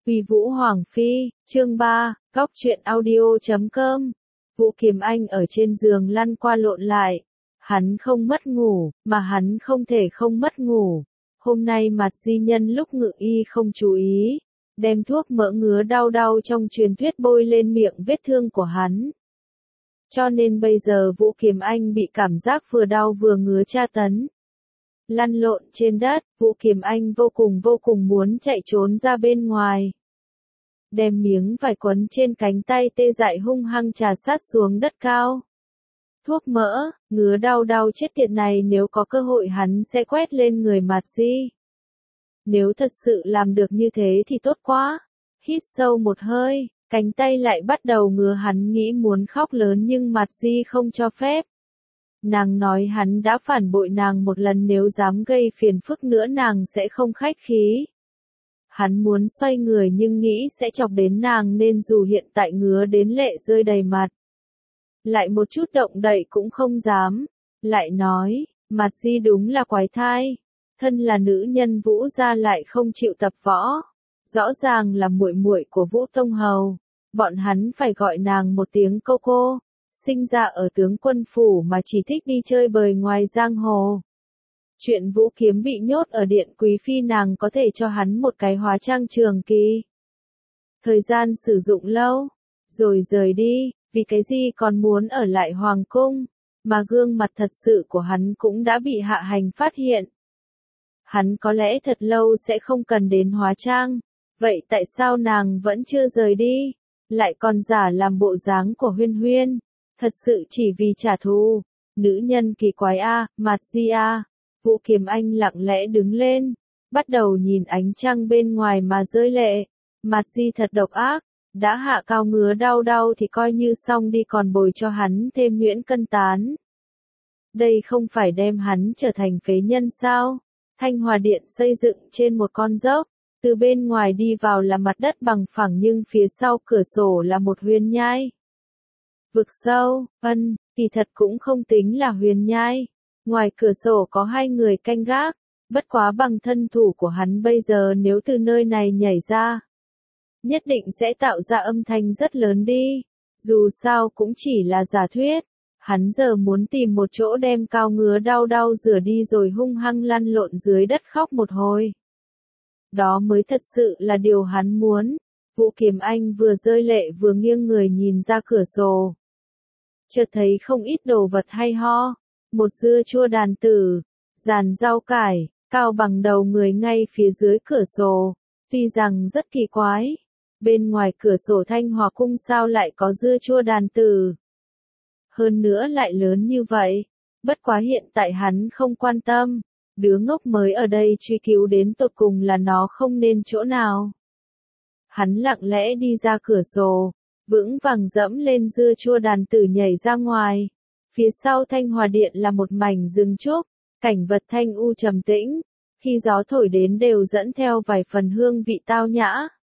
Uy Vũ Hoàng Phi, chương 3, Góc truyện audio.com. Vũ Kiếm Anh ở trên giường lăn qua lộn lại. Hắn không mất ngủ, mà hắn không thể không mất ngủ. Hôm nay Mạt Di nhân lúc ngự y không chú ý, đem thuốc mỡ ngứa đau đau trong truyền thuyết bôi lên miệng vết thương của hắn. Cho nên bây giờ Vũ Kiếm Anh bị cảm giác vừa đau vừa ngứa tra tấn. Lăn lộn trên đất, Vũ Kiếm Anh vô cùng muốn chạy trốn ra bên ngoài. Đem miếng vải quấn trên cánh tay tê dại hung hăng trà sát xuống đất cao. Thuốc mỡ, ngứa đau chết tiệt này, nếu có cơ hội hắn sẽ quét lên người Mạt Di. Nếu thật sự làm được như thế thì tốt quá. Hít sâu một hơi, cánh tay lại bắt đầu ngứa, hắn nghĩ muốn khóc lớn nhưng Mạt Di không cho phép. Nàng nói hắn đã phản bội nàng một lần, nếu dám gây phiền phức nữa nàng sẽ không khách khí. Hắn muốn xoay người nhưng nghĩ sẽ chọc đến nàng nên dù hiện tại ngứa đến lệ rơi đầy mặt, lại một chút động đậy cũng không dám. Lại nói, Mạt Di đúng là quái thai, thân là nữ nhân Vũ gia lại không chịu tập võ. Rõ ràng là muội muội của Vũ Tông Hầu, bọn hắn phải gọi nàng một tiếng cô cô. Sinh ra ở tướng quân phủ mà chỉ thích đi chơi bời ngoài giang hồ. Chuyện Vũ Kiếm bị nhốt ở điện quý phi, nàng có thể cho hắn một cái hóa trang trường kỳ. Thời gian sử dụng lâu, rồi rời đi, vì cái gì còn muốn ở lại hoàng cung, mà gương mặt thật sự của hắn cũng đã bị Hạ Hành phát hiện. Hắn có lẽ thật lâu sẽ không cần đến hóa trang, vậy tại sao nàng vẫn chưa rời đi, lại còn giả làm bộ dáng của Huyên Huyên, thật sự chỉ vì trả thù. Nữ nhân kỳ quái a, Mạt Di a. Vũ Kiếm Anh lặng lẽ đứng lên, bắt đầu nhìn ánh trăng bên ngoài mà rơi lệ. Mạt Di thật độc ác, đã hạ cao ngứa đau thì coi như xong đi, còn bồi cho hắn thêm nhuyễn cân tán. Đây không phải đem hắn trở thành phế nhân sao? Thanh Hòa Điện xây dựng trên một con dốc, từ bên ngoài đi vào là mặt đất bằng phẳng nhưng phía sau cửa sổ là một huyền nhai. Vực sâu, kỳ thật cũng không tính là huyền nhai. Ngoài cửa sổ có hai người canh gác, bất quá bằng thân thủ của hắn bây giờ nếu từ nơi này nhảy ra, nhất định sẽ tạo ra âm thanh rất lớn đi. Dù sao cũng chỉ là giả thuyết, hắn giờ muốn tìm một chỗ đem cao ngứa đau rửa đi rồi hung hăng lăn lộn dưới đất khóc một hồi. Đó mới thật sự là điều hắn muốn. Vũ Kiếm Anh vừa rơi lệ vừa nghiêng người nhìn ra cửa sổ. Chợt thấy không ít đồ vật hay ho. Một dưa chua đàn tử, dàn rau cải, cao bằng đầu người ngay phía dưới cửa sổ. Tuy rằng rất kỳ quái, bên ngoài cửa sổ Thanh Hòa cung sao lại có dưa chua đàn tử? Hơn nữa lại lớn như vậy. Bất quá hiện tại hắn không quan tâm, đứa ngốc mới ở đây truy cứu đến tột cùng là nó không nên chỗ nào. Hắn lặng lẽ đi ra cửa sổ, vững vàng dẫm lên dưa chua đàn tử nhảy ra ngoài. Phía sau Thanh Hòa Điện là một mảnh rừng trúc, cảnh vật thanh u trầm tĩnh, khi gió thổi đến đều dẫn theo vài phần hương vị tao nhã.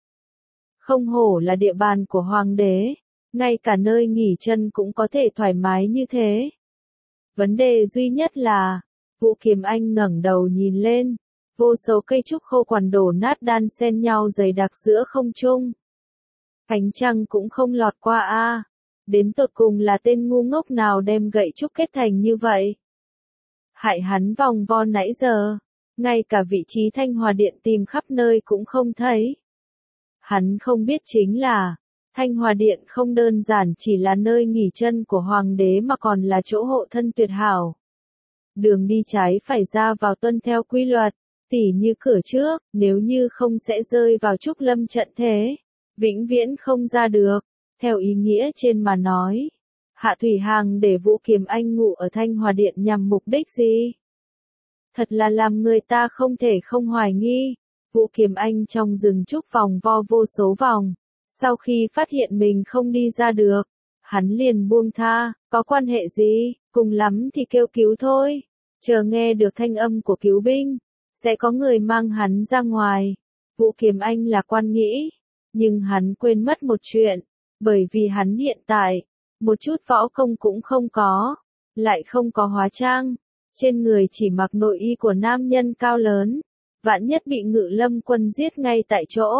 Không hổ là địa bàn của hoàng đế, ngay cả nơi nghỉ chân cũng có thể thoải mái như thế. Vấn đề duy nhất là, Vũ Kiếm Anh ngẩng đầu nhìn lên, vô số cây trúc khô quằn đổ nát đan xen nhau dày đặc giữa không trung. Ánh trăng cũng không lọt qua a. Đến tột cùng là tên ngu ngốc nào đem gậy trúc kết thành như vậy? Hại hắn vòng vo nãy giờ, ngay cả vị trí Thanh Hòa Điện tìm khắp nơi cũng không thấy. Hắn không biết chính là, Thanh Hòa Điện không đơn giản chỉ là nơi nghỉ chân của hoàng đế mà còn là chỗ hộ thân tuyệt hảo. Đường đi trái phải ra vào tuân theo quy luật, tỉ như cửa trước, nếu như không sẽ rơi vào trúc lâm trận thế, vĩnh viễn không ra được. Theo ý nghĩa trên mà nói, Hạ Thủy Hàng để Vũ Kiếm Anh ngủ ở Thanh Hòa Điện nhằm mục đích gì? Thật là làm người ta không thể không hoài nghi. Vũ Kiếm Anh trong rừng trúc vòng vo vô số vòng, sau khi phát hiện mình không đi ra được, hắn liền buông tha. Có quan hệ gì, cùng lắm thì kêu cứu thôi. Chờ nghe được thanh âm của cứu binh, sẽ có người mang hắn ra ngoài. Vũ Kiếm Anh là quan nghĩ, nhưng hắn quên mất một chuyện. Bởi vì hắn hiện tại, một chút võ công cũng không có, lại không có hóa trang, trên người chỉ mặc nội y của nam nhân cao lớn, vạn nhất bị Ngự Lâm quân giết ngay tại chỗ,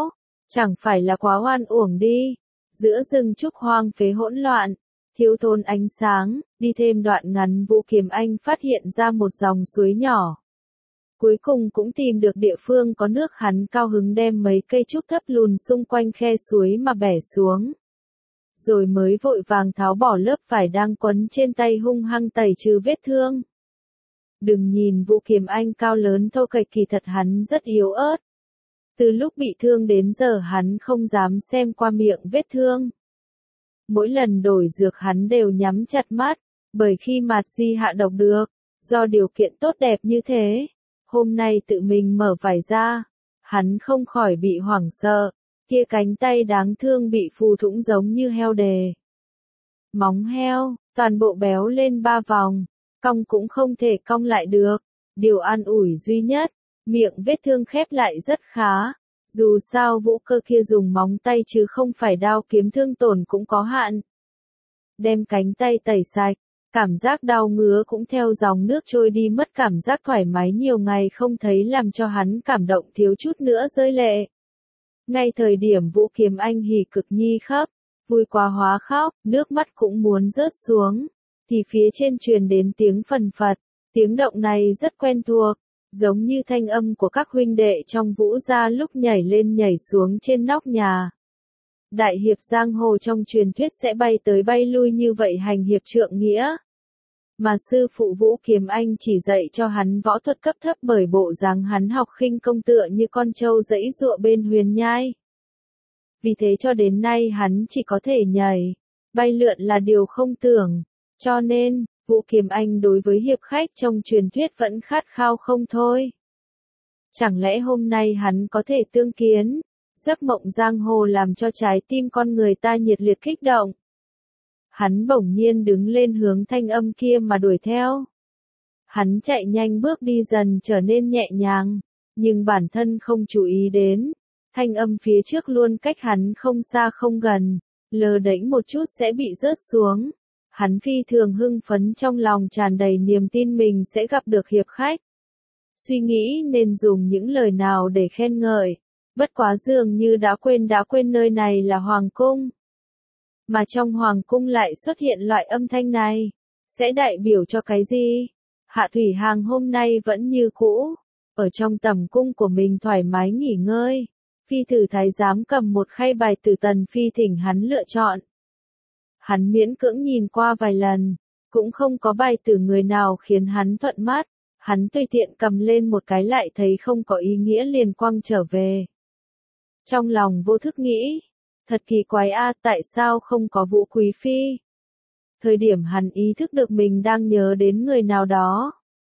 Chẳng phải là quá oan uổng đi. Giữa rừng trúc hoang phế hỗn loạn, thiếu thốn ánh sáng, đi thêm đoạn ngắn Vũ Kiếm Anh phát hiện ra một dòng suối nhỏ. Cuối cùng cũng tìm được địa phương có nước, hắn cao hứng đem mấy cây trúc thấp lùn xung quanh khe suối mà bẻ xuống. Rồi mới vội vàng tháo bỏ lớp vải đang quấn trên tay, hung hăng tẩy trừ vết thương. Đừng nhìn Vũ Kiếm Anh cao lớn thô kệch, kỳ thật hắn rất yếu ớt. Từ lúc bị thương đến giờ hắn không dám xem qua miệng vết thương. Mỗi lần đổi dược hắn đều nhắm chặt mắt, bởi khi Mạt Di hạ độc được, do điều kiện tốt đẹp như thế, hôm nay tự mình mở vải ra, hắn không khỏi bị hoảng sợ, kia cánh tay đáng thương bị phù thủng giống như heo đề. Móng heo, toàn bộ béo lên 3 vòng, cong cũng không thể cong lại được, điều an ủi duy nhất, miệng vết thương khép lại rất khá. Dù sao Vũ Cơ kia dùng móng tay chứ không phải đao kiếm, thương tổn cũng có hạn. Đem cánh tay tẩy sạch, cảm giác đau ngứa cũng theo dòng nước trôi đi mất, cảm giác thoải mái nhiều ngày không thấy làm cho hắn cảm động thiếu chút nữa rơi lệ. Ngay thời điểm Vũ Kiếm Anh hỉ cực nhi khắp, vui quá hóa khóc, nước mắt cũng muốn rớt xuống, thì phía trên truyền đến tiếng phần phật, tiếng động này rất quen thuộc. Giống như thanh âm của các huynh đệ trong Vũ gia lúc nhảy lên nhảy xuống trên nóc nhà. Đại hiệp giang hồ trong truyền thuyết sẽ bay tới bay lui như vậy hành hiệp trượng nghĩa. Mà sư phụ Vũ Kiếm Anh chỉ dạy cho hắn võ thuật cấp thấp, bởi bộ dáng hắn học khinh công tựa như con trâu giãy giụa bên huyền nhai. Vì thế cho đến nay hắn chỉ có thể nhảy, bay lượn là điều không tưởng, cho nên Vũ Kiếm Anh đối với hiệp khách trong truyền thuyết vẫn khát khao không thôi. Chẳng lẽ hôm nay hắn có thể tương kiến, giấc mộng giang hồ làm cho trái tim con người ta nhiệt liệt kích động. Hắn bỗng nhiên đứng lên hướng thanh âm kia mà đuổi theo. Hắn chạy nhanh, bước đi dần trở nên nhẹ nhàng, nhưng bản thân không chú ý đến, thanh âm phía trước luôn cách hắn không xa không gần, lờ đễnh một chút sẽ bị rớt xuống. Hắn phi thường hưng phấn, trong lòng tràn đầy niềm tin mình sẽ gặp được hiệp khách. Suy nghĩ nên dùng những lời nào để khen ngợi, bất quá dường như đã quên nơi này là hoàng cung. Mà trong hoàng cung lại xuất hiện loại âm thanh này, sẽ đại biểu cho cái gì? Hạ Thủy Hàng hôm nay vẫn như cũ, ở trong tầm cung của mình thoải mái nghỉ ngơi. Phi tử thái giám cầm một khay bài từ Tần Phi thỉnh hắn lựa chọn. Hắn miễn cưỡng nhìn qua vài lần, cũng không có bài từ người nào khiến hắn thuận mắt, hắn tùy tiện cầm lên một cái lại thấy không có ý nghĩa liền quăng trở về. Trong lòng vô thức nghĩ, thật kỳ quái a, tại sao không có Vũ Quý Phi? Thời điểm hắn ý thức được mình đang nhớ đến người nào đó.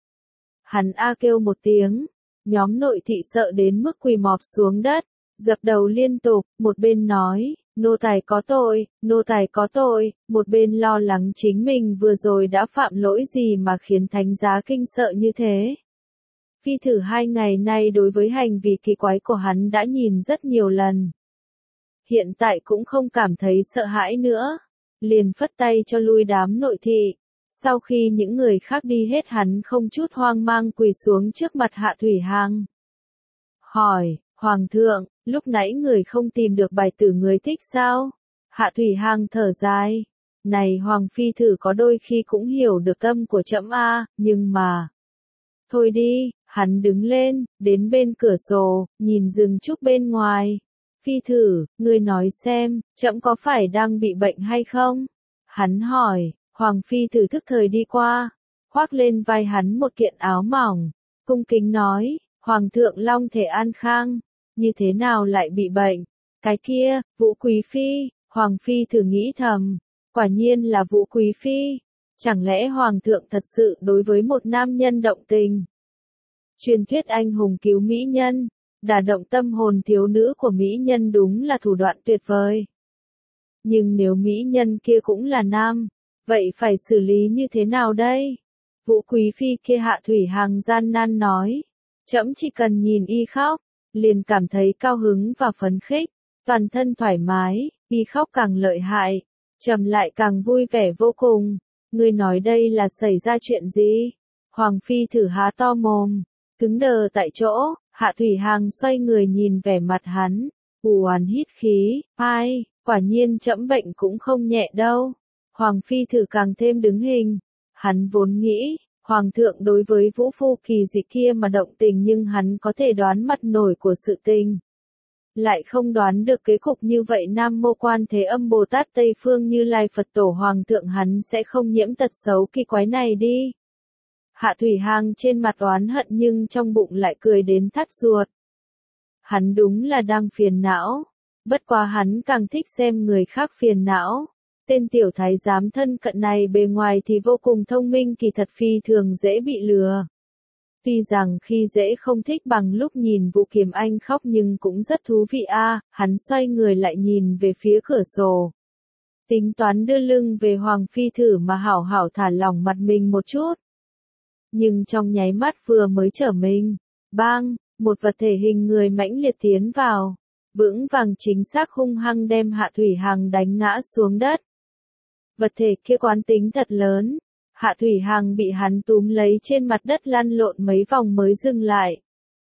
Hắn kêu một tiếng, nhóm nội thị sợ đến mức quỳ mọp xuống đất, dập đầu liên tục, một bên nói, nô tài có tội, nô tài có tội, một bên lo lắng chính mình vừa rồi đã phạm lỗi gì mà khiến thánh giá kinh sợ như thế. Phi thử 2 ngày nay đối với hành vi kỳ quái của hắn đã nhìn rất nhiều lần. Hiện tại cũng không cảm thấy sợ hãi nữa, liền phất tay cho lui đám nội thị. Sau khi những người khác đi hết, hắn không chút hoang mang quỳ xuống trước mặt Hạ Thủy Hàng. Hỏi, Hoàng thượng, lúc nãy người không tìm được bài tử người thích sao? Hạ Thủy Hàng thở dài. Này Hoàng phi thử có đôi khi cũng hiểu được tâm của trẫm nhưng mà... Thôi đi, hắn đứng lên, đến bên cửa sổ, nhìn rừng trúc bên ngoài. Phi thử, ngươi nói xem, trẫm có phải đang bị bệnh hay không? Hắn hỏi, Hoàng phi thử thức thời đi qua, khoác lên vai hắn một kiện áo mỏng, cung kính nói, Hoàng thượng long thể an khang, như thế nào lại bị bệnh? Cái kia, Vũ Quý Phi, Hoàng phi thử nghĩ thầm, quả nhiên là Vũ Quý Phi, chẳng lẽ Hoàng thượng thật sự đối với một nam nhân động tình? Truyền thuyết anh hùng cứu mỹ nhân, đả động tâm hồn thiếu nữ của mỹ nhân đúng là thủ đoạn tuyệt vời. Nhưng nếu mỹ nhân kia cũng là nam, vậy phải xử lý như thế nào đây? Vũ Quý Phi kia Hạ Thủy Hàng gian nan nói, trẫm chỉ cần nhìn y khóc, liền cảm thấy cao hứng và phấn khích, toàn thân thoải mái, y khóc càng lợi hại, trầm lại càng vui vẻ vô cùng. Ngươi nói đây là xảy ra chuyện gì? Hoàng phi thử há to mồm, cứng đờ tại chỗ. Hạ Thủy Hàng xoay người nhìn vẻ mặt hắn, U Oán hít khí, ai, quả nhiên trẫm bệnh cũng không nhẹ đâu. Hoàng Phi Thử càng thêm đứng hình. Hắn vốn nghĩ, Hoàng thượng đối với vũ phu kỳ dị kia mà động tình nhưng hắn có thể đoán mặt nổi của sự tình. Lại không đoán được kết cục như vậy Nam Mô Quan Thế Âm Bồ Tát Tây Phương Như Lai Phật Tổ Hoàng thượng hắn sẽ không nhiễm tật xấu kỳ quái này đi. Hạ Thủy Hằng trên mặt oán hận nhưng trong bụng lại cười đến thắt ruột. Hắn đúng là đang phiền não. Bất quá hắn càng thích xem người khác phiền não. Tên tiểu thái giám thân cận này bề ngoài thì vô cùng thông minh kỳ thật phi thường dễ bị lừa. Tuy rằng khi dễ không thích bằng lúc nhìn Vũ Kiềm Anh khóc nhưng cũng rất thú vị hắn xoay người lại nhìn về phía cửa sổ. Tính toán đưa lưng về Hoàng Phi Thử mà hảo hảo thả lỏng mặt mình một chút. Nhưng trong nháy mắt vừa mới trở mình, bang, một vật thể hình người mãnh liệt tiến vào, vững vàng chính xác hung hăng đem Hạ Thủy Hằng đánh ngã xuống đất. Vật thể kia quán tính thật lớn, Hạ Thủy Hằng bị hắn túm lấy trên mặt đất lăn lộn mấy vòng mới dừng lại.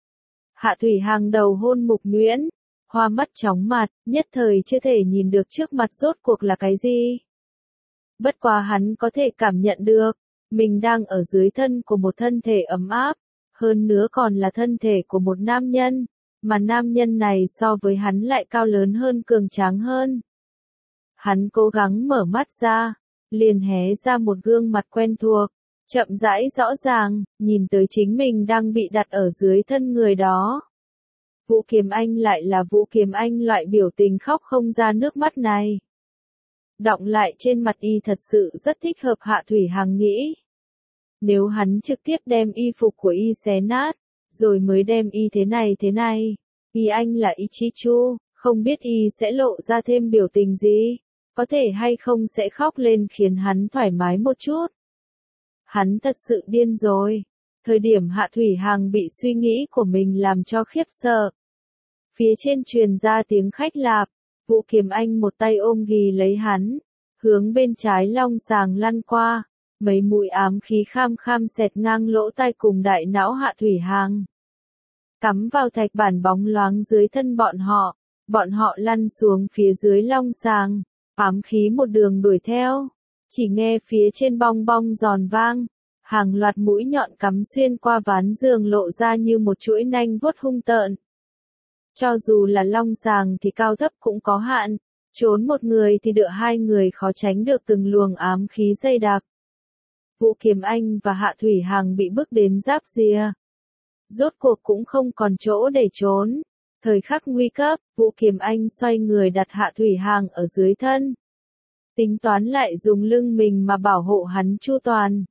Hạ Thủy Hằng đầu hôn mục nhuyễn, hoa mắt chóng mặt, nhất thời chưa thể nhìn được trước mặt rốt cuộc là cái gì. Bất quá hắn có thể cảm nhận được, mình đang ở dưới thân của một thân thể ấm áp, hơn nữa còn là thân thể của một nam nhân, mà nam nhân này so với hắn lại cao lớn hơn cường tráng hơn. Hắn cố gắng mở mắt ra, liền hé ra một gương mặt quen thuộc, chậm rãi rõ ràng, nhìn tới chính mình đang bị đặt ở dưới thân người đó. Vũ Kiềm Anh lại là Vũ Kiềm Anh loại biểu tình khóc không ra nước mắt này. Đọng lại trên mặt y thật sự rất thích hợp Hạ Thủy Hằng nghĩ. Nếu hắn trực tiếp đem y phục của y xé nát, rồi mới đem y thế này, y anh là y chi chu, không biết y sẽ lộ ra thêm biểu tình gì, có thể hay không sẽ khóc lên khiến hắn thoải mái một chút. Hắn thật sự điên rồi. Thời điểm Hạ Thủy Hằng bị suy nghĩ của mình làm cho khiếp sợ. Phía trên truyền ra tiếng khách lạp, Vũ Kiềm Anh một tay ôm ghì lấy hắn, hướng bên trái long sàng lăn qua, mấy mũi ám khí kham kham xẹt ngang lỗ tai cùng đại não Hạ Thủy Hằng. Cắm vào thạch bản bóng loáng dưới thân bọn họ lăn xuống phía dưới long sàng, ám khí một đường đuổi theo, chỉ nghe phía trên bong bong giòn vang, hàng loạt mũi nhọn cắm xuyên qua ván giường lộ ra như một chuỗi nanh vuốt hung tợn. Cho dù là long sàng thì cao thấp cũng có hạn, trốn một người thì đỡ hai người khó tránh được từng luồng ám khí dày đặc. Vũ Kiềm Anh và Hạ Thủy Hằng bị bước đến giáp ria. Rốt cuộc cũng không còn chỗ để trốn. Thời khắc nguy cấp, Vũ Kiềm Anh xoay người đặt Hạ Thủy Hằng ở dưới thân. Tính toán lại dùng lưng mình mà bảo hộ hắn chu toàn.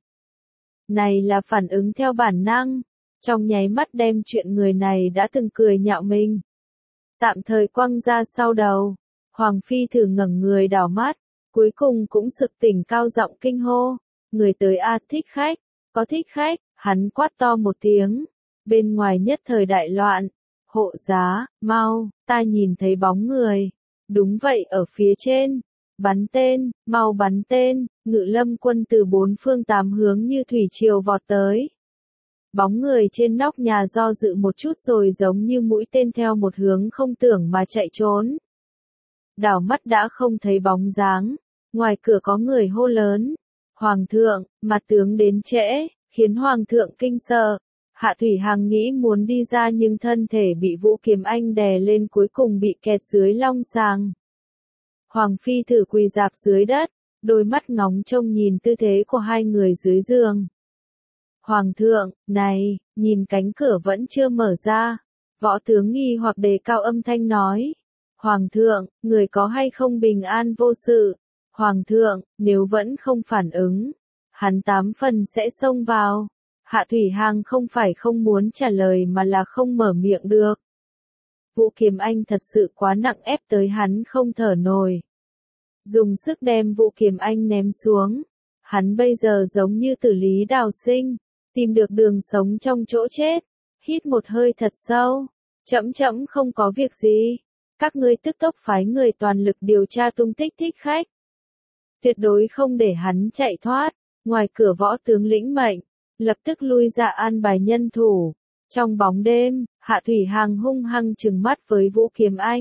Này là phản ứng theo bản năng, trong nháy mắt đem chuyện người này đã từng cười nhạo mình. Tạm thời quăng ra sau đầu, Hoàng Phi Thử ngẩng người đảo mắt, cuối cùng cũng sực tỉnh cao giọng kinh hô. Người tới thích khách, có thích khách, hắn quát to một tiếng. Bên ngoài nhất thời đại loạn, hộ giá, mau, ta nhìn thấy bóng người. Đúng vậy ở phía trên, bắn tên, mau bắn tên, Ngự Lâm quân từ bốn phương tám hướng như thủy triều vọt tới. Bóng người trên nóc nhà do dự một chút rồi giống như mũi tên theo một hướng không tưởng mà chạy trốn. Đảo mắt đã không thấy bóng dáng, ngoài cửa có người hô lớn. Hoàng thượng, mặt tướng đến trễ, khiến Hoàng thượng kinh sợ. Hạ Thủy Hằng nghĩ muốn đi ra nhưng thân thể bị Vũ Kiềm Anh đè lên cuối cùng bị kẹt dưới long sàng. Hoàng Phi Thử quỳ rạp dưới đất, đôi mắt ngóng trông nhìn tư thế của hai người dưới giường. Hoàng thượng, này, nhìn cánh cửa vẫn chưa mở ra. Võ tướng nghi hoặc đề cao âm thanh nói. Hoàng thượng, người có hay không bình an vô sự? Hoàng thượng, nếu vẫn không phản ứng, hắn 8 phần sẽ xông vào. Hạ Thủy Hằng không phải không muốn trả lời mà là không mở miệng được. Vũ Kiềm Anh thật sự quá nặng ép tới hắn không thở nổi. Dùng sức đem Vũ Kiềm Anh ném xuống. Hắn bây giờ giống như Tử Lý Đào Sinh, tìm được đường sống trong chỗ chết. Hít một hơi thật sâu. Chậm không có việc gì. Các ngươi tức tốc phái người toàn lực điều tra tung tích thích khách. Tuyệt đối không để hắn chạy thoát. Ngoài cửa võ tướng lĩnh mệnh, lập tức lui ra an bài nhân thủ. Trong bóng đêm, Hạ Thủy Hằng hung hăng trừng mắt với Vũ Kiềm Anh.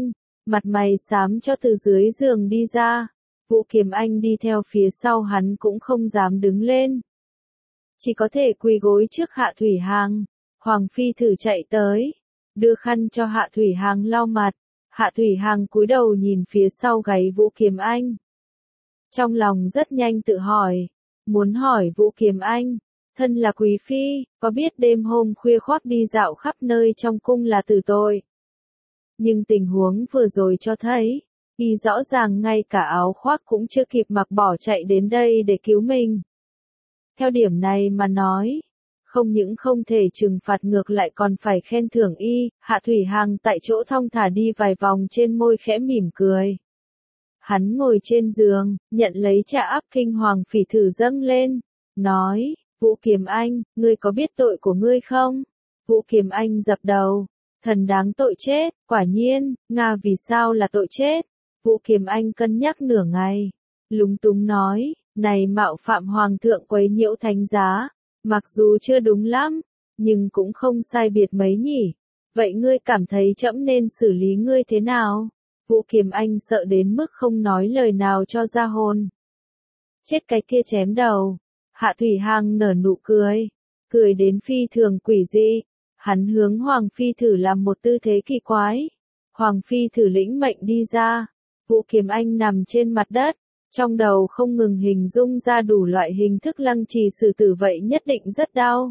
mặt mày xám cho từ dưới giường đi ra. Vũ Kiềm Anh đi theo phía sau hắn cũng không dám đứng lên. Chỉ có thể quỳ gối trước Hạ Thủy Hằng. Hoàng Phi thử chạy tới, đưa khăn cho Hạ Thủy Hằng lau mặt. Hạ Thủy Hằng cúi đầu nhìn phía sau gáy Vũ Kiềm Anh. Trong lòng rất nhanh tự hỏi, muốn hỏi Vũ Kiềm Anh, thân là quý phi, có biết đêm hôm khuya khoác đi dạo khắp nơi trong cung là tử tội. Nhưng tình huống vừa rồi cho thấy, y rõ ràng ngay cả áo khoác cũng chưa kịp mặc bỏ chạy đến đây để cứu mình. Theo điểm này mà nói, không những không thể trừng phạt ngược lại còn phải khen thưởng y. Hạ Thủy Hằng tại chỗ thong thả đi vài vòng, trên môi khẽ mỉm cười. Hắn ngồi trên giường, nhận lấy trà áp kinh hoàng phỉ thử dâng lên, nói, Vũ Kiềm Anh, ngươi có biết tội của ngươi không? Vũ Kiềm Anh dập đầu, thần đáng tội chết, quả nhiên, Nga vì sao là tội chết? Vũ Kiềm Anh cân nhắc nửa ngày, lúng túng nói, này mạo phạm hoàng thượng quấy nhiễu thánh giá, mặc dù chưa đúng lắm, nhưng cũng không sai biệt mấy nhỉ. Vậy ngươi cảm thấy trẫm nên xử lý ngươi thế nào? Vũ Kiềm Anh sợ đến mức không nói lời nào cho ra hồn. Chết cái kia chém đầu. Hạ Thủy Hằng nở nụ cười, cười đến phi thường quỷ dị. Hắn hướng Hoàng Phi thử làm một tư thế kỳ quái. Hoàng Phi thử lĩnh mệnh đi ra. Vũ Kiềm Anh nằm trên mặt đất, trong đầu không ngừng hình dung ra đủ loại hình thức lăng trì xử tử, vậy nhất định rất đau.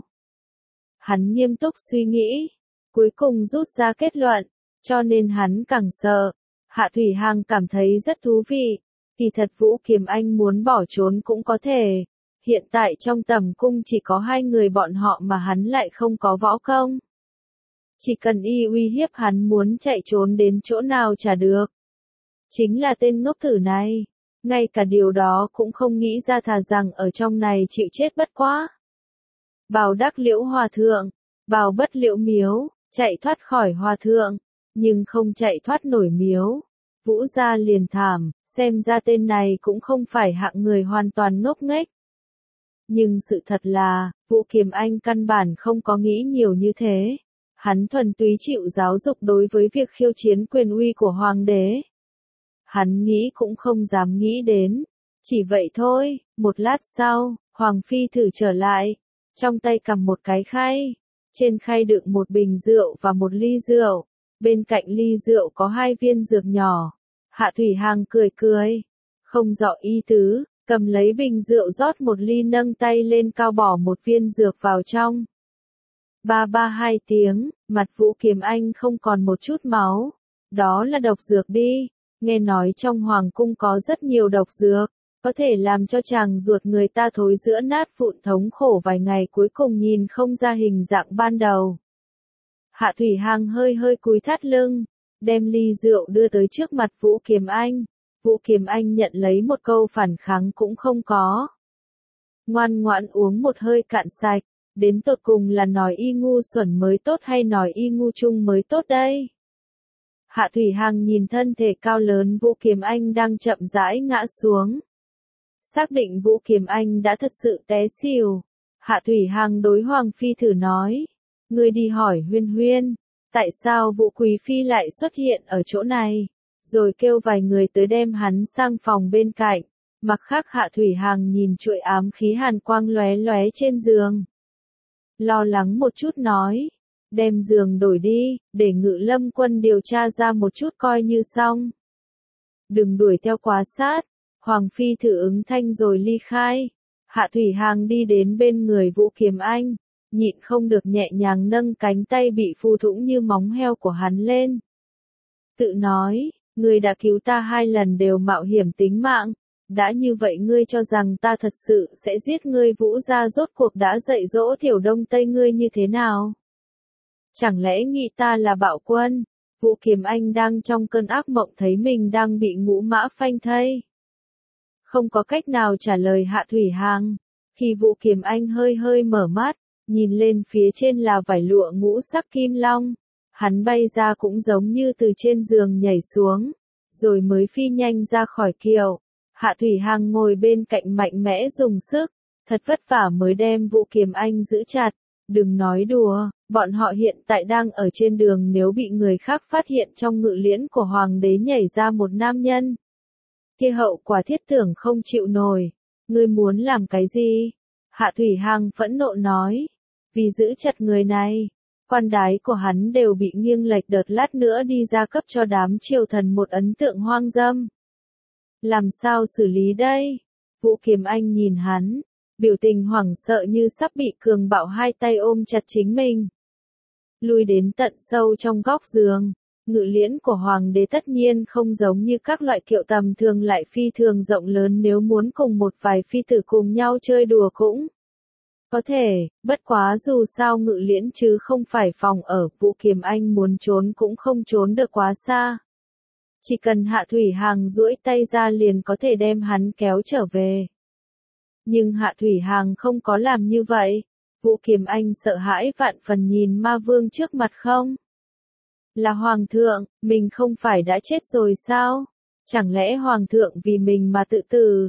Hắn nghiêm túc suy nghĩ, cuối cùng rút ra kết luận, cho nên hắn càng sợ. Hạ Thủy Hằng cảm thấy rất thú vị, kỳ thật Vũ Kiềm Anh muốn bỏ trốn cũng có thể. Hiện tại trong tầm cung chỉ có 2 người bọn họ mà hắn lại không có võ công. Chỉ cần y uy hiếp hắn muốn chạy trốn đến chỗ nào chả được. Chính là tên ngốc tử này, ngay cả điều đó cũng không nghĩ ra, thà rằng ở trong này chịu chết bất quá. Bào đắc liễu hòa thượng, bào bất liễu miếu, chạy thoát khỏi hòa thượng, nhưng không chạy thoát nổi miếu. Vũ gia liền thảm, xem ra tên này cũng không phải hạng người hoàn toàn ngốc nghếch. Nhưng sự thật là, Vũ Kiềm Anh căn bản không có nghĩ nhiều như thế. Hắn thuần túy chịu giáo dục đối với việc khiêu chiến quyền uy của hoàng đế. Hắn nghĩ cũng không dám nghĩ đến. Chỉ vậy thôi, một lát sau, Hoàng Phi thử trở lại. Trong tay cầm một cái khay. Trên khay đựng một bình rượu và một ly rượu. Bên cạnh ly rượu có 2 viên dược nhỏ. Hạ Thủy Hằng cười cười. Không rõ ý tứ, cầm lấy bình rượu rót một ly, nâng tay lên cao bỏ một viên dược vào trong. Ba ba 2 tiếng, mặt Vũ Kiềm Anh không còn một chút máu. Đó là độc dược đi. Nghe nói trong hoàng cung có rất nhiều độc dược, có thể làm cho chàng ruột người ta thối rữa nát vụn, thống khổ vài ngày cuối cùng nhìn không ra hình dạng ban đầu. Hạ Thủy Hằng hơi hơi cúi thắt lưng, đem ly rượu đưa tới trước mặt Vũ Kiềm Anh. Vũ Kiềm Anh nhận lấy, một câu phản kháng cũng không có. Ngoan ngoãn uống một hơi cạn sạch, đến tột cùng là nói y ngu xuẩn mới tốt hay nói y ngu chung mới tốt đây? Hạ Thủy Hằng nhìn thân thể cao lớn Vũ Kiềm Anh đang chậm rãi ngã xuống. Xác định Vũ Kiềm Anh đã thật sự té xỉu. Hạ Thủy Hằng đối Hoàng Phi thử nói. Ngươi đi hỏi Huyên Huyên, tại sao Vũ Quý Phi lại xuất hiện ở chỗ này? Rồi kêu vài người tới đem hắn sang phòng bên cạnh. Mặt khác Hạ Thủy Hằng nhìn chuỗi ám khí hàn quang lóe lóe trên giường. Lo lắng một chút nói. Đem giường đổi đi, để Ngự Lâm quân điều tra ra một chút coi như xong. Đừng đuổi theo quá sát. Hoàng Phi thử ứng thanh rồi ly khai. Hạ Thủy Hằng đi đến bên người Vũ Kiềm Anh, nhịn không được nhẹ nhàng nâng cánh tay bị phu thủng như móng heo của hắn lên. Tự nói, ngươi đã cứu ta 2 lần đều mạo hiểm tính mạng. Đã như vậy ngươi cho rằng ta thật sự sẽ giết ngươi? Vũ gia rốt cuộc đã dạy dỗ tiểu Đông Tây ngươi như thế nào? Chẳng lẽ nghĩ ta là bạo quân? Vũ Kiềm Anh đang trong cơn ác mộng thấy mình đang bị ngũ mã phanh thây. Không có cách nào trả lời Hạ Thủy Hằng. Khi Vũ Kiềm Anh hơi hơi mở mắt, nhìn lên phía trên là vải lụa ngũ sắc kim long. Hắn bay ra cũng giống như từ trên giường nhảy xuống, rồi mới phi nhanh ra khỏi kiệu. Hạ Thủy Hằng ngồi bên cạnh mạnh mẽ dùng sức, thật vất vả mới đem Vũ Kiềm Anh giữ chặt. Đừng nói đùa, bọn họ hiện tại đang ở trên đường, nếu bị người khác phát hiện trong ngự liễn của hoàng đế nhảy ra một nam nhân. Kia hậu quả thiết tưởng không chịu nổi. Ngươi muốn làm cái gì? Hạ Thủy Hằng phẫn nộ nói. Vì giữ chặt người này, quan đái của hắn đều bị nghiêng lệch, đợt lát nữa đi ra cấp cho đám triều thần một ấn tượng hoang dâm. Làm sao xử lý đây? Vũ Kiếm Anh nhìn hắn, biểu tình hoảng sợ như sắp bị cường bạo, hai tay ôm chặt chính mình. Lui đến tận sâu trong góc giường, ngự liễn của hoàng đế tất nhiên không giống như các loại kiệu tầm thường, lại phi thường rộng lớn, nếu muốn cùng một vài phi tử cùng nhau chơi đùa cũng có thể, bất quá dù sao ngự liễn chứ không phải phòng ở, Vũ Kiếm Anh muốn trốn cũng không trốn được quá xa. Chỉ cần Hạ Thủy Hằng duỗi tay ra liền có thể đem hắn kéo trở về. Nhưng Hạ Thủy Hằng không có làm như vậy. Vũ Kiếm Anh sợ hãi vạn phần nhìn ma vương trước mặt. Không là hoàng thượng, mình không phải đã chết rồi sao? Chẳng lẽ hoàng thượng vì mình mà tự tử?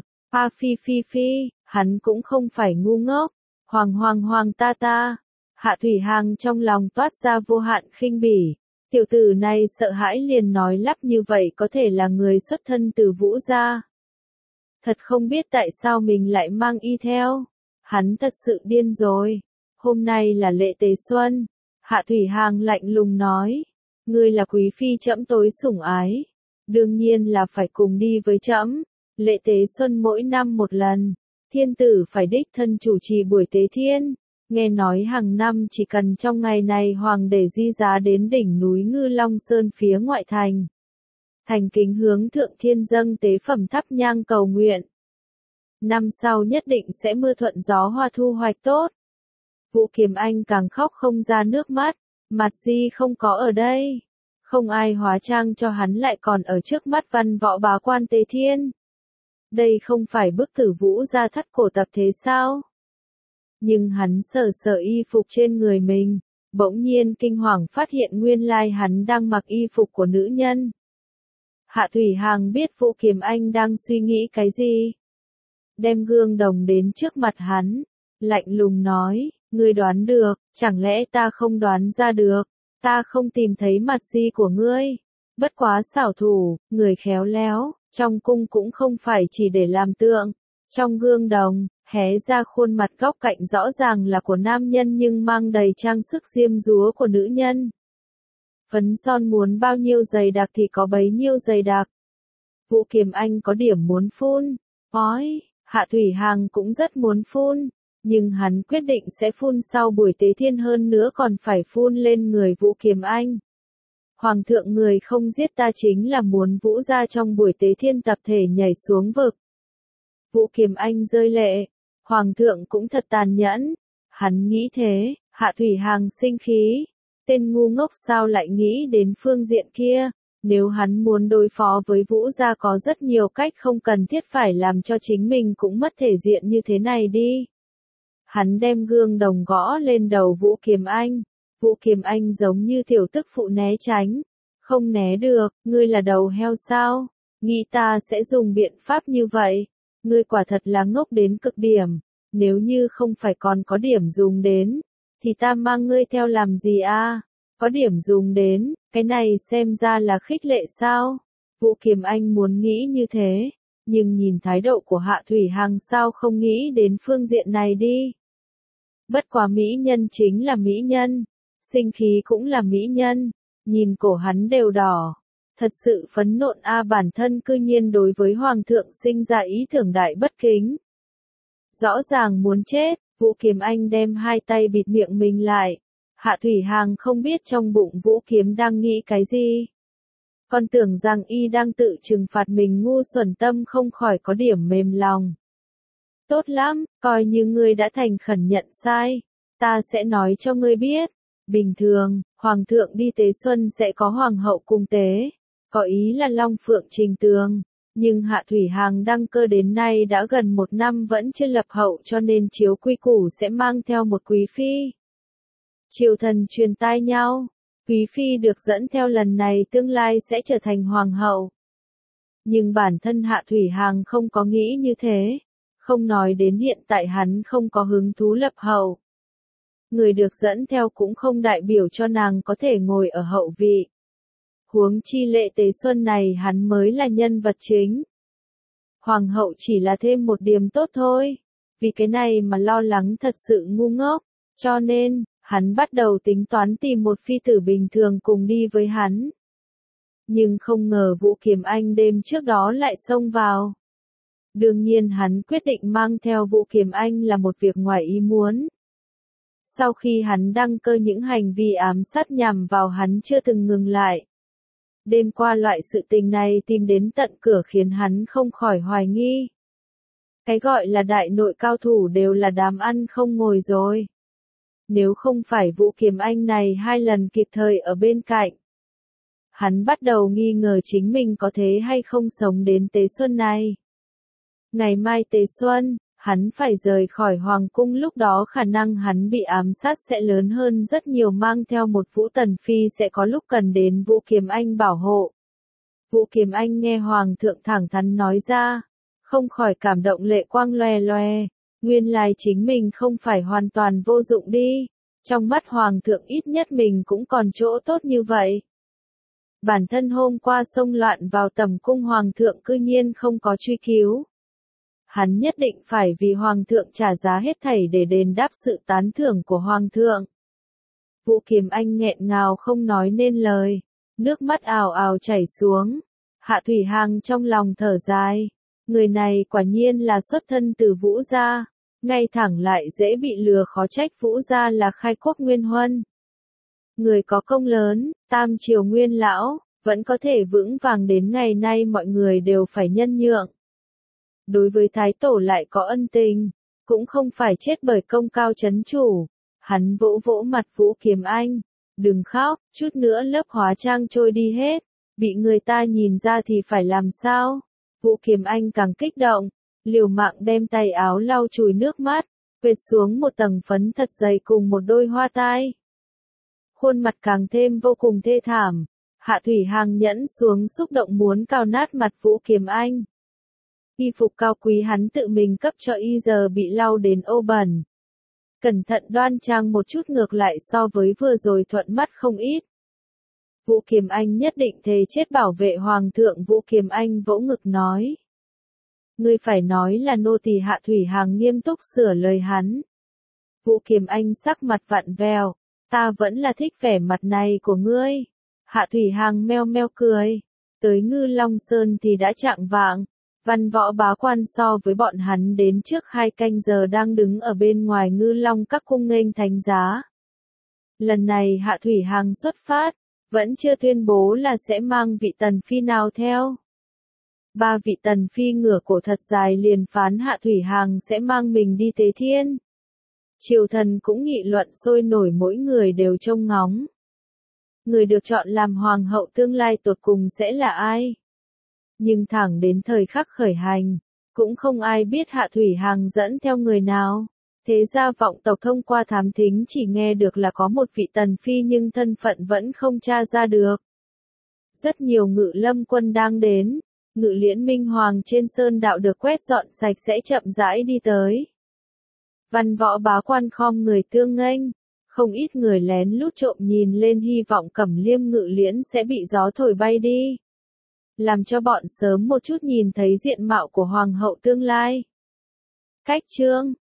Phi, hắn cũng không phải ngu ngốc. Hoàng ta. Hạ Thủy Hằng trong lòng toát ra vô hạn khinh bỉ. Tiểu tử này sợ hãi liền nói lắp như vậy, có thể là người xuất thân từ Vũ gia. Thật không biết tại sao mình lại mang y theo. Hắn thật sự điên rồi. Hôm nay là lễ tế xuân. Hạ Thủy Hằng lạnh lùng nói. Ngươi là quý phi trẫm tối sủng ái. Đương nhiên là phải cùng đi với trẫm. Lễ tế xuân mỗi năm một lần. Thiên tử phải đích thân chủ trì buổi tế thiên. Nghe nói hàng năm chỉ cần trong ngày này hoàng đế di giá đến đỉnh núi Ngư Long Sơn phía ngoại thành. Thành kính hướng thượng thiên dâng tế phẩm thắp nhang cầu nguyện. Năm sau nhất định sẽ mưa thuận gió hoa, thu hoạch tốt. Vũ Kiếm Anh càng khóc không ra nước mắt. Mặt Di không có ở đây. Không ai hóa trang cho hắn, lại còn ở trước mắt văn võ bá quan tế thiên. Đây không phải bức tử Vũ gia thắt cổ tập thế sao? Nhưng hắn sờ y phục trên người mình, bỗng nhiên kinh hoàng phát hiện nguyên lai hắn đang mặc y phục của nữ nhân. Hạ Thủy Hằng biết Vũ Kiếm Anh đang suy nghĩ cái gì. Đem gương đồng đến trước mặt hắn, lạnh lùng nói, ngươi đoán được, chẳng lẽ ta không đoán ra được, ta không tìm thấy mặt Di của ngươi. Bất quá xảo thủ, người khéo léo, trong cung cũng không phải chỉ để làm tượng. Trong gương đồng, hé ra khuôn mặt góc cạnh rõ ràng là của nam nhân nhưng mang đầy trang sức diêm dúa của nữ nhân. Phấn son muốn bao nhiêu dày đặc thì có bấy nhiêu dày đặc. Vũ Kiếm Anh có điểm muốn phun. Ói, Hạ Thủy Hằng cũng rất muốn phun. Nhưng hắn quyết định sẽ phun sau buổi tế thiên, hơn nữa còn phải phun lên người Vũ Kiếm Anh. Hoàng thượng, người không giết ta chính là muốn Vũ gia trong buổi tế thiên tập thể nhảy xuống vực. Vũ Kiếm Anh rơi lệ. Hoàng thượng cũng thật tàn nhẫn. Hắn nghĩ thế. Hạ Thủy Hằng sinh khí. Tên ngu ngốc sao lại nghĩ đến phương diện kia. Nếu hắn muốn đối phó với Vũ gia có rất nhiều cách, không cần thiết phải làm cho chính mình cũng mất thể diện như thế này đi. Hắn đem gương đồng gõ lên đầu Vũ Kiếm Anh. Vũ Kiếm Anh giống như tiểu tức phụ né tránh. Không né được, ngươi là đầu heo sao? Nghĩ ta sẽ dùng biện pháp như vậy? Ngươi quả thật là ngốc đến cực điểm. Nếu như không phải còn có điểm dùng đến, thì ta mang ngươi theo làm gì a? Có điểm dùng đến, cái này xem ra là khích lệ sao? Vũ Kiếm Anh muốn nghĩ như thế, nhưng nhìn thái độ của Hạ Thủy Hằng sao không nghĩ đến phương diện này đi. Bất quá mỹ nhân chính là mỹ nhân, sinh khí cũng là mỹ nhân, nhìn cổ hắn đều đỏ. Thật sự phẫn nộ a, bản thân cư nhiên đối với hoàng thượng sinh ra ý tưởng đại bất kính. Rõ ràng muốn chết, Vũ Kiếm Anh đem hai tay bịt miệng mình lại. Hạ Thủy Hằng không biết trong bụng Vũ Kiếm đang nghĩ cái gì. Con tưởng rằng y đang tự trừng phạt mình ngu xuẩn, tâm không khỏi có điểm mềm lòng. Tốt lắm, coi như ngươi đã thành khẩn nhận sai. Ta sẽ nói cho ngươi biết. Bình thường, hoàng thượng đi tế xuân sẽ có hoàng hậu cùng tế. Có ý là Long Phượng Trình Tường. Nhưng Hạ Thủy Hằng đăng cơ đến nay đã gần 1 năm vẫn chưa lập hậu, cho nên chiếu quy củ sẽ mang theo một quý phi. Triều thần truyền tai nhau. Quý phi được dẫn theo lần này tương lai sẽ trở thành hoàng hậu. Nhưng bản thân Hạ Thủy Hằng không có nghĩ như thế. Không nói đến hiện tại hắn không có hứng thú lập hậu. Người được dẫn theo cũng không đại biểu cho nàng có thể ngồi ở hậu vị. Huống chi Lệ Tế Xuân này hắn mới là nhân vật chính. Hoàng hậu chỉ là thêm một điểm tốt thôi. Vì cái này mà lo lắng thật sự ngu ngốc. Cho nên, hắn bắt đầu tính toán tìm một phi tử bình thường cùng đi với hắn. Nhưng không ngờ Vũ Kiềm Anh đêm trước đó lại xông vào. Đương nhiên hắn quyết định mang theo Vũ Kiềm Anh là một việc ngoài ý muốn. Sau khi hắn đăng cơ những hành vi ám sát nhằm vào hắn chưa từng ngừng lại. Đêm qua loại sự tình này tìm đến tận cửa khiến hắn không khỏi hoài nghi. Cái gọi là đại nội cao thủ đều là đám ăn không ngồi rồi. Nếu không phải Vũ Kiềm Anh này 2 lần kịp thời ở bên cạnh. Hắn bắt đầu nghi ngờ chính mình có thế hay không sống đến Tế Xuân này. Ngày mai Tế Xuân, hắn phải rời khỏi Hoàng cung, lúc đó khả năng hắn bị ám sát sẽ lớn hơn rất nhiều, mang theo một Vũ Tần Phi sẽ có lúc cần đến Vũ Kiềm Anh bảo hộ. Vũ Kiềm Anh nghe Hoàng thượng thẳng thắn nói ra, không khỏi cảm động lệ quang loè loè, nguyên lai chính mình không phải hoàn toàn vô dụng đi, trong mắt Hoàng thượng ít nhất mình cũng còn chỗ tốt như vậy. Bản thân hôm qua xông loạn vào tầm cung Hoàng thượng cư nhiên không có truy cứu. Hắn nhất định phải vì Hoàng thượng trả giá hết thảy để đền đáp sự tán thưởng của Hoàng thượng. Vũ Kiềm Anh nghẹn ngào không nói nên lời, nước mắt ào ào chảy xuống. Hạ Thủy Hằng trong lòng thở dài, người này quả nhiên là xuất thân từ Vũ gia, ngay thẳng lại dễ bị lừa, khó trách Vũ gia là khai quốc nguyên huân. Người có công lớn, tam triều nguyên lão, vẫn có thể vững vàng đến ngày nay, mọi người đều phải nhân nhượng. Đối với Thái Tổ lại có ân tình, cũng không phải chết bởi công cao chấn chủ. Hắn vỗ vỗ mặt Vũ Kiềm Anh, đừng khóc, chút nữa lớp hóa trang trôi đi hết, bị người ta nhìn ra thì phải làm sao? Vũ Kiềm Anh càng kích động, liều mạng đem tay áo lau chùi nước mắt, quệt xuống một tầng phấn thật dày cùng một đôi hoa tai. Khuôn mặt càng thêm vô cùng thê thảm, Hạ Thủy Hằng nhẫn xuống xúc động muốn cào nát mặt Vũ Kiềm Anh. Y phục cao quý hắn tự mình cấp cho y giờ bị lau đến ô bẩn. Cẩn thận đoan trang một chút, ngược lại so với vừa rồi thuận mắt không ít. Vũ Kiềm Anh nhất định thề chết bảo vệ Hoàng thượng. Vũ Kiềm Anh vỗ ngực nói. Ngươi phải nói là nô tỳ. Hạ Thủy Hằng nghiêm túc sửa lời hắn. Vũ Kiềm Anh sắc mặt vặn vẹo, ta vẫn là thích vẻ mặt này của ngươi. Hạ Thủy Hằng meo meo cười. Tới Ngư Long Sơn thì đã chạng vạng. Văn Võ bá quan so với bọn hắn đến trước 2 canh giờ đang đứng ở bên ngoài Ngư Long các cung nghênh thánh giá. Lần này Hạ Thủy Hằng xuất phát, vẫn chưa tuyên bố là sẽ mang vị tần phi nào theo. 3 vị tần phi ngửa cổ thật dài liền phán Hạ Thủy Hằng sẽ mang mình đi Tế Thiên. Triều thần cũng nghị luận sôi nổi, mỗi người đều trông ngóng. Người được chọn làm hoàng hậu tương lai tột cùng sẽ là ai? Nhưng thẳng đến thời khắc khởi hành, cũng không ai biết Hạ Thủy Hằng dẫn theo người nào. Thế ra vọng tộc thông qua thám thính chỉ nghe được là có một vị tần phi, nhưng thân phận vẫn không tra ra được. Rất nhiều ngự lâm quân đang đến, ngự liễn minh hoàng trên sơn đạo được quét dọn sạch sẽ chậm rãi đi tới. Văn võ bá quan khom người tương nghênh, không ít người lén lút trộm nhìn lên, hy vọng Cẩm Liêm ngự liễn sẽ bị gió thổi bay đi. Làm cho bọn sớm một chút nhìn thấy diện mạo của hoàng hậu tương lai. Cách chương